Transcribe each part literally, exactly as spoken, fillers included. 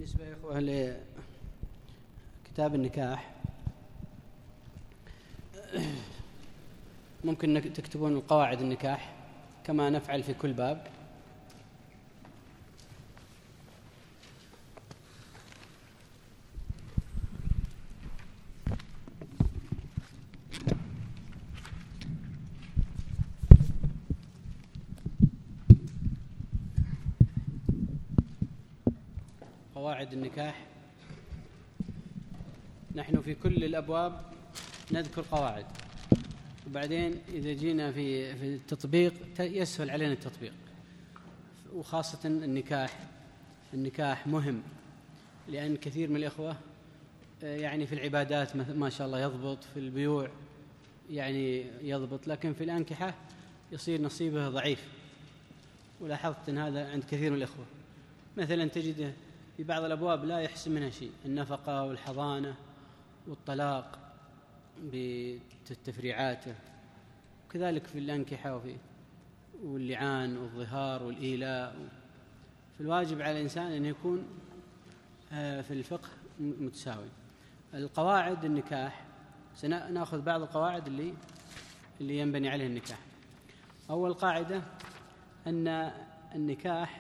بالنسبة يا إخوة لكتاب النكاح، ممكن تكتبون القواعد النكاح كما نفعل في كل باب. قواعد النكاح، نحن في كل الأبواب نذكر قواعد، وبعدين إذا جينا في في التطبيق يسهل علينا التطبيق. وخاصة النكاح النكاح مهم، لأن كثير من الإخوة يعني في العبادات ما شاء الله يضبط، في البيوع يعني يضبط، لكن في الأنكحة يصير نصيبه ضعيف. ولاحظت أن هذا عند كثير من الإخوة. مثلا تجده في بعض الأبواب لا يحسن منها شيء، النفقة والحضانة والطلاق بتفريعاته، وكذلك في الأنكحة وفي واللعان والظهار والإيلاء. فالواجب على الإنسان أن يكون في الفقه متساوي. القواعد النكاح سنأخذ بعض القواعد اللي اللي ينبني عليه النكاح. أول قاعدة أن النكاح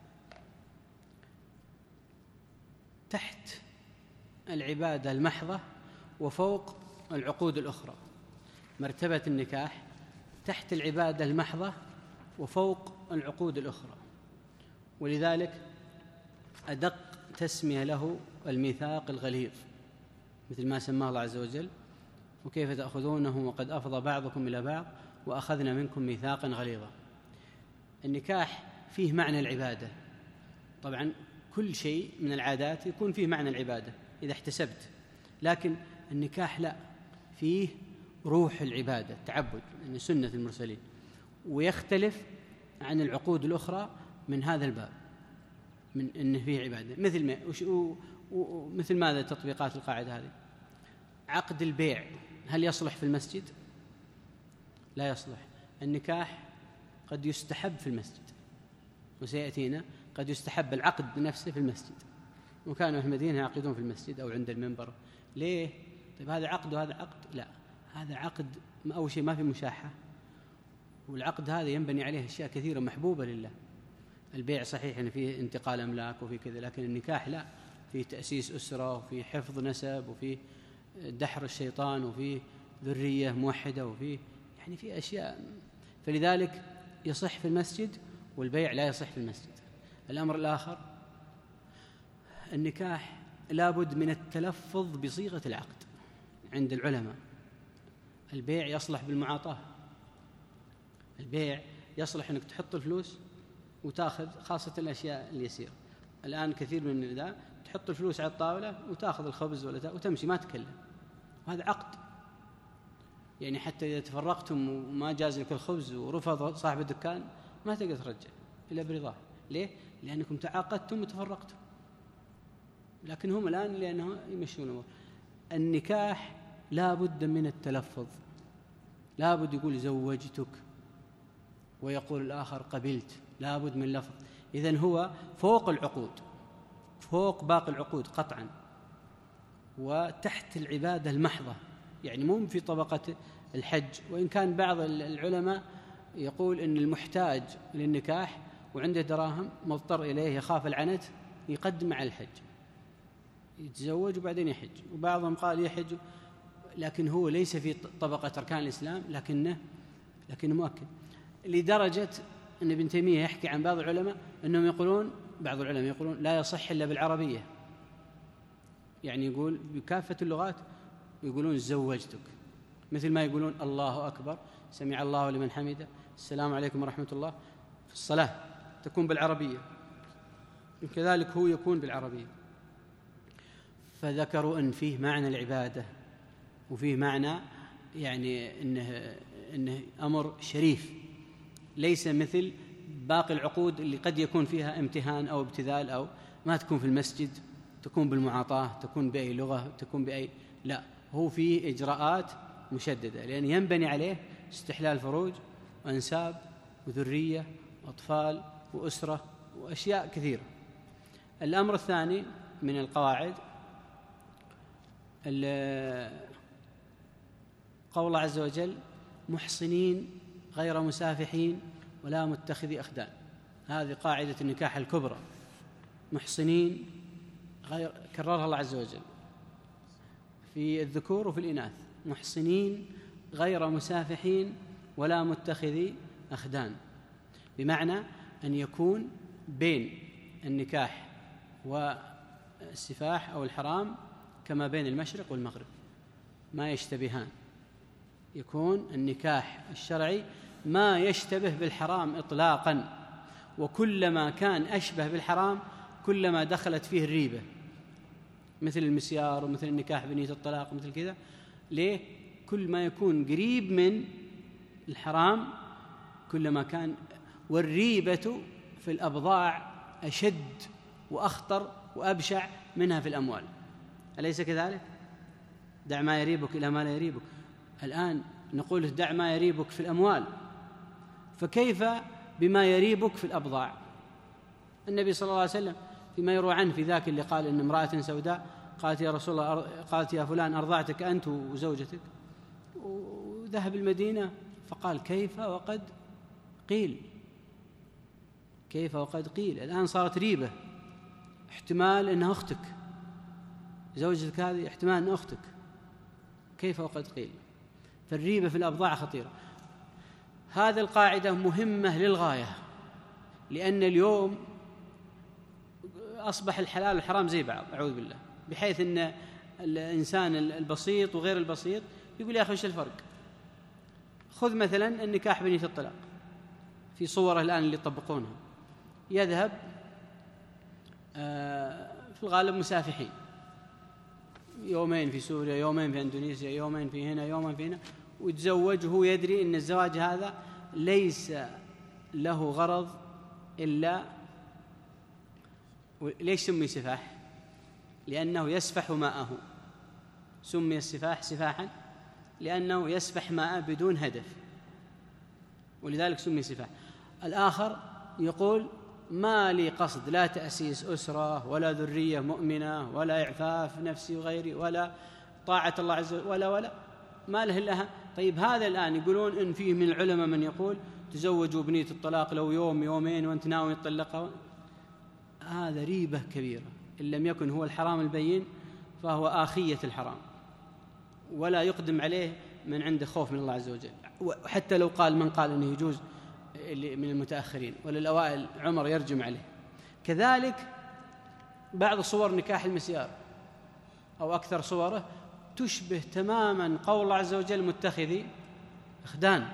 تحت العبادة المحضة وفوق العقود الأخرى. مرتبة النكاح تحت العبادة المحضة وفوق العقود الأخرى، ولذلك أدق تسمية له الميثاق الغليظ، مثل ما سماه الله عز وجل: وكيف تأخذونه وقد أفضى بعضكم إلى بعض وأخذنا منكم ميثاقا غليظا. النكاح فيه معنى العبادة. طبعا كل شيء من العادات يكون فيه معنى العبادة إذا احتسبت، لكن النكاح لا، فيه روح العبادة، التعبد، يعني سنة المرسلين، ويختلف عن العقود الأخرى من هذا الباب، من أنه فيه عبادة. مثل ما مثل ماذا تطبيقات القاعدة هذه؟ عقد البيع هل يصلح في المسجد؟ لا يصلح. النكاح قد يستحب في المسجد، وسيأتينا قد يستحب العقد نفسه في المسجد، وكانوا في المدينة يعقدون في المسجد أو عند المنبر. ليه؟ طيب هذا عقد وهذا عقد؟ لا، هذا عقد أول شيء ما في مشاحة، والعقد هذا ينبني عليه أشياء كثيرة محبوبة لله. البيع صحيح أن فيه انتقال أملاك وفي كذا، لكن النكاح لا، فيه تأسيس أسرة وفيه حفظ نسب وفيه دحر الشيطان وفيه ذرية موحدة وفيه يعني فيه أشياء. فلذلك يصح في المسجد والبيع لا يصح في المسجد. الأمر الآخر، النكاح لابد من التلفظ بصيغة العقد عند العلماء. البيع يصلح بالمعاطاة، البيع يصلح أنك تحط الفلوس وتأخذ، خاصة الأشياء اليسيرة. الآن كثير من ذا تحط الفلوس على الطاولة وتأخذ الخبز ولا وتمشي ما تكلم، وهذا عقد. يعني حتى إذا تفرقتم وما جاز لك الخبز ورفض صاحب الدكان ما تقدر ترجع إلا برضاه. ليه؟ لأنكم تعاقدتم وتفرقتم، لكن هم الآن لأنه يمشون الأمور. النكاح لا بد من التلفظ، لا بد يقول زوجتك ويقول الآخر قبلت، لا بد من لفظ. إذن هو فوق العقود، فوق باقي العقود قطعا، وتحت العبادة المحضة، يعني مو في طبقة الحج. وإن كان بعض العلماء يقول إن المحتاج للنكاح وعنده دراهم مضطر إليه يخاف العنت يقدم على الحج، يتزوج وبعدين يحج. وبعضهم قال يحج، لكن هو ليس في طبقة أركان الإسلام، لكنه لكنه مؤكد. لدرجة أن ابن تيمية يحكي عن بعض العلماء أنهم يقولون، بعض العلماء يقولون لا يصح إلا بالعربية، يعني يقول بكافة اللغات، يقولون زوجتك، مثل ما يقولون الله أكبر، سمع الله لمن حمده، السلام عليكم ورحمة الله. في الصلاة تكون بالعربية، وكذلك هو يكون بالعربية. فذكروا أن فيه معنى العبادة وفيه معنى يعني إنه, إنه أمر شريف، ليس مثل باقي العقود اللي قد يكون فيها امتهان أو ابتذال، أو ما تكون في المسجد، تكون بالمعاطاة، تكون بأي لغة، تكون بأي، لا، هو فيه إجراءات مشددة، لأن ينبني عليه استحلال فروج وأنساب وذرية وأطفال وأسرة وأشياء كثيرة. الأمر الثاني من القواعد قول الله عز وجل: محصنين غير مسافحين ولا متخذي أخدان. هذه قاعدة النكاح الكبرى، محصنين غير، كررها الله عز وجل في الذكور وفي الإناث: محصنين غير مسافحين ولا متخذي أخدان، بمعنى أن يكون بين النكاح والسفاح أو الحرام كما بين المشرق والمغرب، ما يشتبهان. يكون النكاح الشرعي ما يشتبه بالحرام إطلاقا، وكلما كان أشبه بالحرام كلما دخلت فيه الريبة، مثل المسيار ومثل النكاح بنية الطلاق ومثل كذا. ليه؟ كل ما يكون قريب من الحرام كلما كان. والريبة في الأبضاع أشد وأخطر وأبشع منها في الأموال، أليس كذلك؟ دع ما يريبك إلى ما لا يريبك. الآن نقول دع ما يريبك في الأموال، فكيف بما يريبك في الأبضاع؟ النبي صلى الله عليه وسلم فيما يروى عنه في ذاك اللي قال إن امرأة سوداء قالت: يا رسول الله، قالت: يا فلان، أرضعتك أنت وزوجتك؟ وذهب المدينة فقال: كيف وقد قيل، كيف وقد قيل. الآن صارت ريبة، احتمال أنها أختك، زوجتك هذه احتمال أنها أختك، كيف وقد قيل. فالريبة في الأبضاع خطيرة. هذه القاعدة مهمة للغاية، لأن اليوم أصبح الحلال والحرام زي بعض، أعوذ بالله، بحيث أن الإنسان البسيط وغير البسيط يقول: يا أخي وش الفرق؟ خذ مثلا النكاح بنية الطلاق في صوره الآن اللي يطبقونها، يذهب في الغالب مسافحين، يومين في سوريا، يومين في أندونيسيا، يومين في هنا، يومين في هنا، ويتزوج وهو يدري أن الزواج هذا ليس له غرض إلا. ليش سمي سفاح؟ لأنه يسفح ماءه. سمي السفاح سفاحا لأنه يسفح ماءه بدون هدف، ولذلك سمي سفاح. الآخر يقول: ما لي قصد لا تأسيس أسرة ولا ذرية مؤمنة ولا إعفاف نفسي وغيري ولا طاعة الله عز وجل ولا ولا ما له إلا. طيب هذا الآن يقولون إن فيه من العلماء من يقول: تزوجوا بنية الطلاق لو يوم يومين وأنت ناوي تطلقها. هذا ريبة كبيرة، إن لم يكن هو الحرام البين فهو آخية الحرام، ولا يقدم عليه من عنده خوف من الله عز وجل. وحتى لو قال من قال أنه يجوز من المتأخرين وللأوائل عمر يرجم عليه. كذلك بعض صور نكاح المسيار أو أكثر صوره تشبه تماما قول الله عز وجل: متخذي أخدان.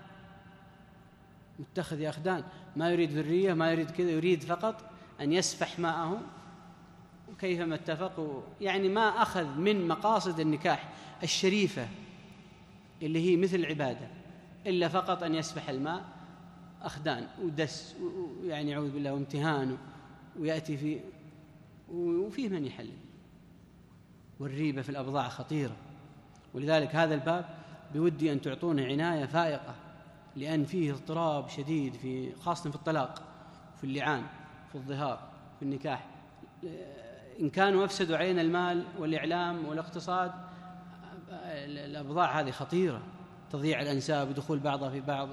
متخذي أخدان، ما يريد ذرية، ما يريد كذا، يريد فقط أن يسفح ماءه وكيفما اتفقوا. يعني ما أخذ من مقاصد النكاح الشريفة اللي هي مثل العبادة إلا فقط أن يسفح الماء. أخدان ودس، يعني أعوذ بالله، وامتهان، ويأتي في وفيه من يحلل. والريبة في الأبضاع خطيرة، ولذلك هذا الباب بودي أن تعطونه عناية فائقة، لأن فيه اضطراب شديد في خاصة في الطلاق، في اللعان، في الظهار، في النكاح. إن كانوا أفسدوا علينا المال والإعلام والاقتصاد، الأبضاع هذه خطيرة، تضييع الأنساب ودخول بعضها في بعض.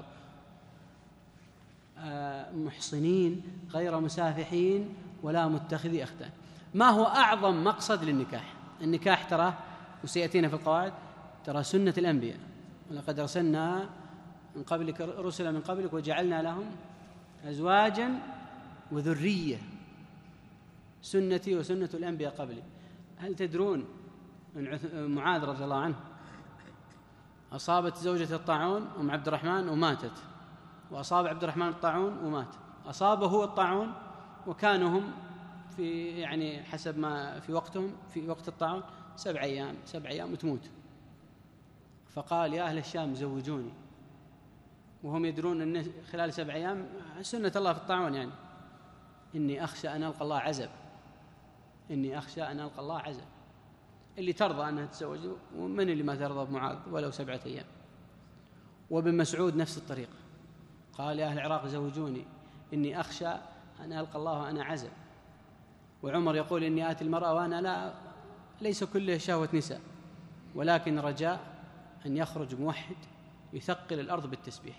محصنين غير مسافحين ولا متخذي أخدان. ما هو أعظم مقصد للنكاح؟ النكاح ترى، وسيأتينا في القواعد، ترى سنة الأنبياء: ولقد أرسلنا من قبلك رسلا من قبلك وجعلنا لهم أزواجا وذرية. سنتي وسنة الأنبياء قبلي. هل تدرون أن معاذ رضي الله عنه أصابت زوجة الطاعون أم عبد الرحمن وماتت، وأصاب عبد الرحمن الطاعون ومات. أصابه هو الطاعون وكانوا هم في يعني حسب ما في وقتهم في وقت الطاعون سبع أيام سبع أيام وتموت. فقال: يا أهل الشام زوجوني، وهم يدرون أن خلال سبع أيام سنة الله في الطاعون، يعني إني أخشى أن ألقى الله عزب، إني أخشى أن ألقى الله عزب. اللي ترضى أنها تتزوج، ومن اللي ما ترضى بمعاذ ولو سبعة أيام. وابن مسعود نفس الطريقة، قال: يا أهل العراق زوجوني، إني أخشى أن ألقى الله وأنا عزب. وعمر يقول إني آتي المرأة وأنا لا ليس كله شهوة نساء، ولكن رجاء أن يخرج موحد يثقل الأرض بالتسبيح،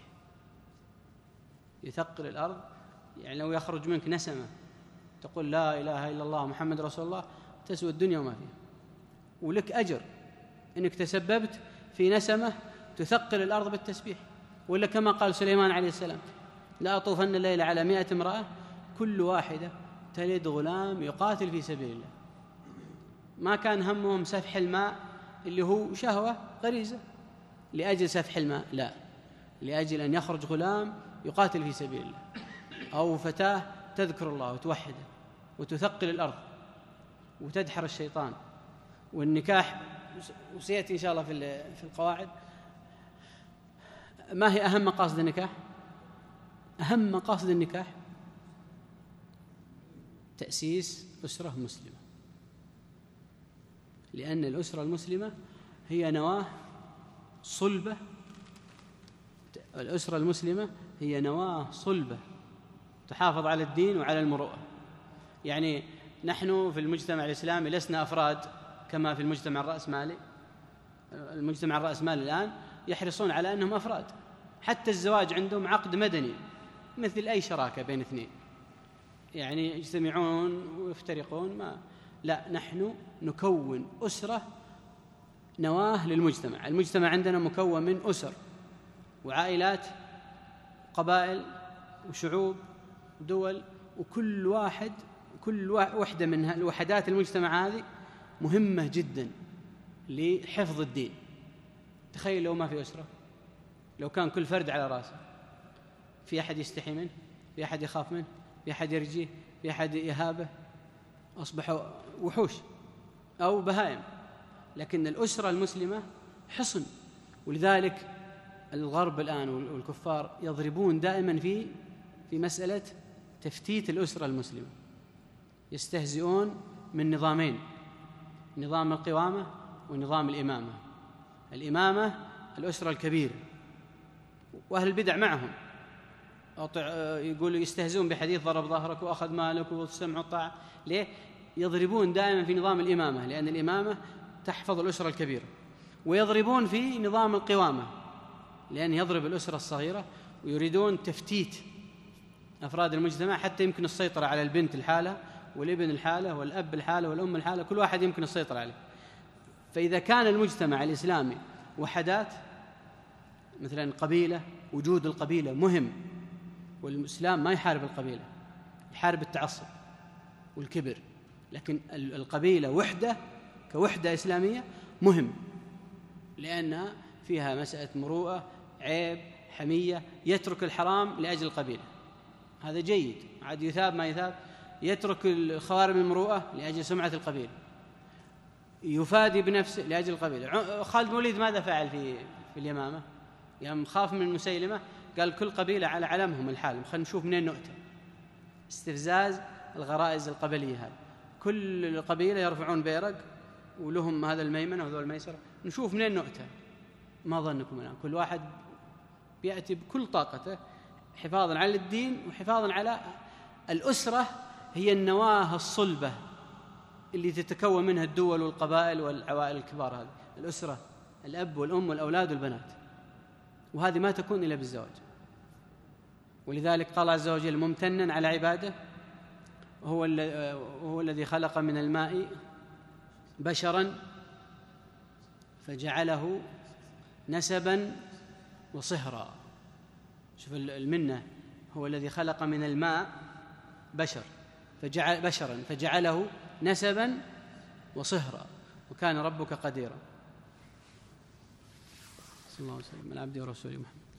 يثقل الأرض. يعني لو يخرج منك نسمة تقول لا إله إلا الله محمد رسول الله تسوى الدنيا وما فيها، ولك أجر إنك تسببت في نسمة تثقل الأرض بالتسبيح. ولا كما قال سليمان عليه السلام لا أطوفن الليل على مئة امرأة كل واحدة تلد غلام يقاتل في سبيل الله. ما كان همهم سفح الماء اللي هو شهوة غريزة لأجل سفح الماء، لا، لأجل أن يخرج غلام يقاتل في سبيل الله، أو فتاة تذكر الله وتوحده وتثقل الأرض وتدحر الشيطان. والنكاح وسيأتي إن شاء الله في القواعد. ما هي أهم مقاصد النكاح؟ أهم مقاصد النكاح تأسيس أسرة مسلمة، لأن الأسرة المسلمة هي نواة صلبة. الأسرة المسلمة هي نواة صلبة تحافظ على الدين وعلى المروءة. يعني نحن في المجتمع الإسلامي لسنا أفراد كما في المجتمع الرأسمالي. المجتمع الرأسمالي الآن يحرصون على أنهم أفراد، حتى الزواج عندهم عقد مدني مثل أي شراكة بين اثنين، يعني يجتمعون ويفترقون. ما لا، نحن نكون أسرة نواة للمجتمع. المجتمع عندنا مكون من أسر وعائلات، قبائل وشعوب ودول، وكل واحد كل وحدة من الوحدات المجتمع هذه مهمة جدا لحفظ الدين. تخيل لو ما في أسرة، لو كان كل فرد على رأسه، في أحد يستحي منه، في أحد يخاف منه، في أحد يرجيه، في أحد يهابه، أصبحوا وحوش أو بهائم. لكن الأسرة المسلمة حصن. ولذلك الغرب الآن والكفار يضربون دائما في في مسألة تفتيت الأسرة المسلمة. يستهزئون من نظامين: نظام القوامة ونظام الإمامة. الإمامة الأسرة الكبيرة، وأهل البدع معهم يقول يستهزئون بحديث ضرب ظهرك وأخذ مالك والسمع والطاعة. ليه؟ يضربون دائما في نظام الإمامة، لأن الإمامة تحفظ الأسرة الكبيرة. ويضربون في نظام القوامة، لأن يضرب الأسرة الصغيرة، ويريدون تفتيت أفراد المجتمع حتى يمكن السيطرة على البنت الحالة والابن الحالة والأب الحالة والأم الحالة، كل واحد يمكن السيطرة عليه. فإذا كان المجتمع الإسلامي وحدات، مثلا قبيلة، وجود القبيلة مهم، والإسلام ما يحارب القبيلة، يحارب التعصب والكبر، لكن القبيلة وحدة كوحدة إسلامية مهم، لأنها فيها مسألة مروءة، عيب، حمية. يترك الحرام لأجل القبيلة، هذا جيد، عاد يثاب ما يثاب. يترك الخوارم المروءة لأجل سمعة القبيلة، يفادي بنفسه لأجل القبيلة. خالد بن الوليد ماذا فعل في في اليمامة؟ يوم خاف من مسيلمة قال كل قبيلة على علمهم الحال، خلينا نشوف منين نؤتى. استفزاز الغرائز القبلية هذه، كل قبيلة يرفعون بيرق ولهم هذا الميمنة وهذا الميسرة، نشوف منين نؤتى. ما ظنكم الآن كل واحد بيأتي بكل طاقته حفاظا على الدين وحفاظا على الأسرة. هي النواة الصلبة اللي تتكون منها الدول والقبائل والعوائل الكبار. هذه الأسرة، الأب والأم والأولاد والبنات، وهذه ما تكون إلا بالزواج. ولذلك قال عز وجل ممتنا على عباده: هو, هو الذي خلق من الماء بشرا فجعله نسبا وصهرا. شوف المنة، هو الذي خلق من الماء بشر فجعل بشرا فجعله نسبا وصهرا وكان ربك قديرا. صلى الله عليه وسلم على عبده ورسوله محمد.